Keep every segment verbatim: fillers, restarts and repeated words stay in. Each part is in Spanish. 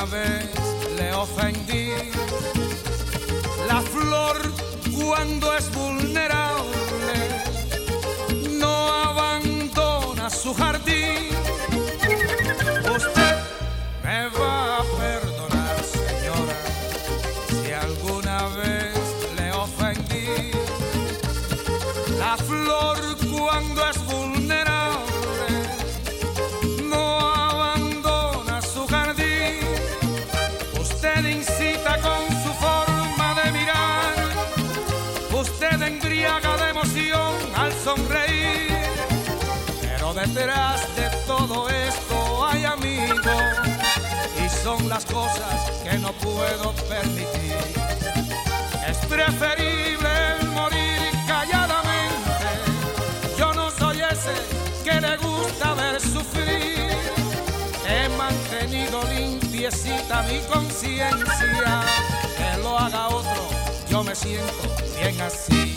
alguna vez le ofendí. La flor cuando es vulnerable no abandona su jardín. Usted me va a perdonar, señora, si alguna vez le ofendí. La flor cuando es vulnerable no abandona su jardín. Usted incita con su forma de mirar, usted embriaga de emoción al sonreír. Pero detrás de todo esto hay amigos, y son las cosas que no puedo permitir. Es preferible morir calladamente. Yo no soy ese que le gusta ver sufrir. He mantenido limpiecita mi conciencia. Que lo haga otro, yo me siento bien así.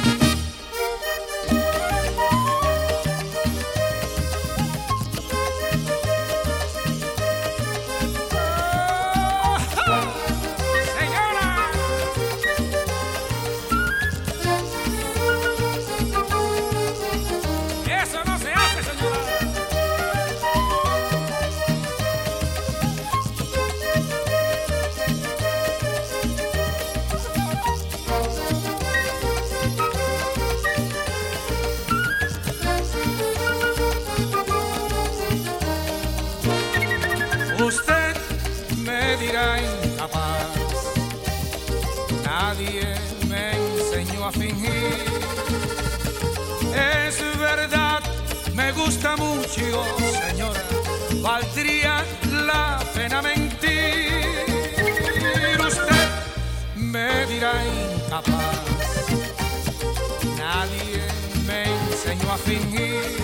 Usted me dirá incapaz, nadie me enseñó a fingir. Es verdad, me gusta mucho, señora, valdría la pena mentir. Usted me dirá incapaz, nadie me enseñó a fingir.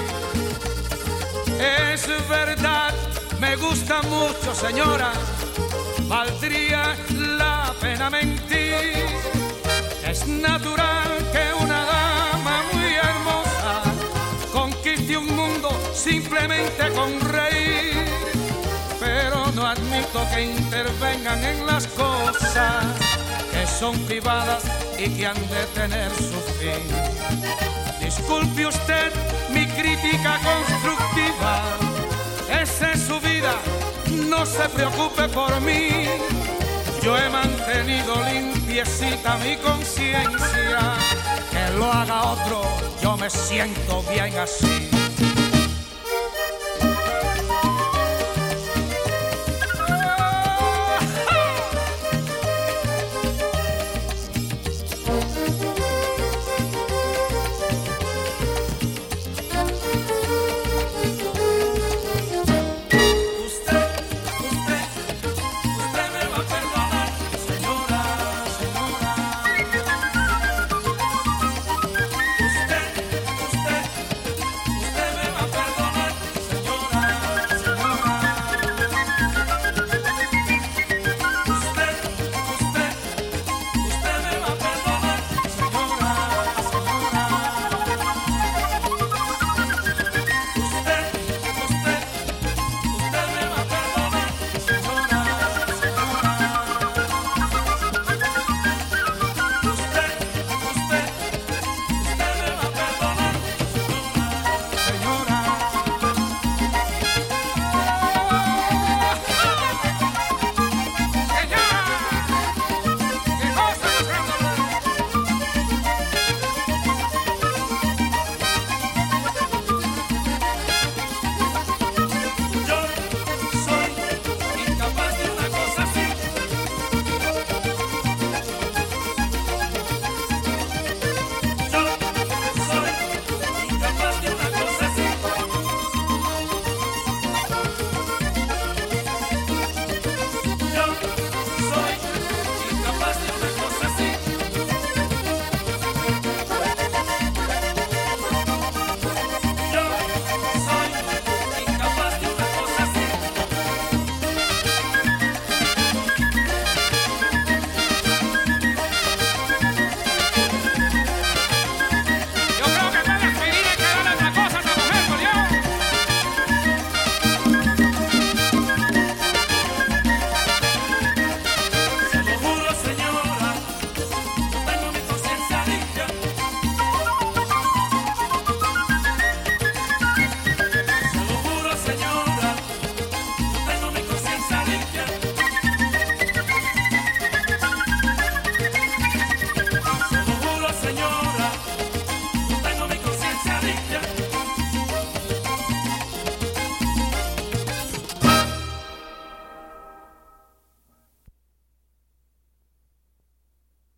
Es verdad, me gusta mucho, señora, valdría la pena mentir. Es natural que una dama muy hermosa conquiste un mundo simplemente con reír. Pero no admito que intervengan en las cosas que son privadas y que han de tener su fin. Disculpe usted mi crítica constructiva. Esa es su vida, no se preocupe por mí. Yo he mantenido limpiecita mi conciencia. Que lo haga otro, yo me siento bien así.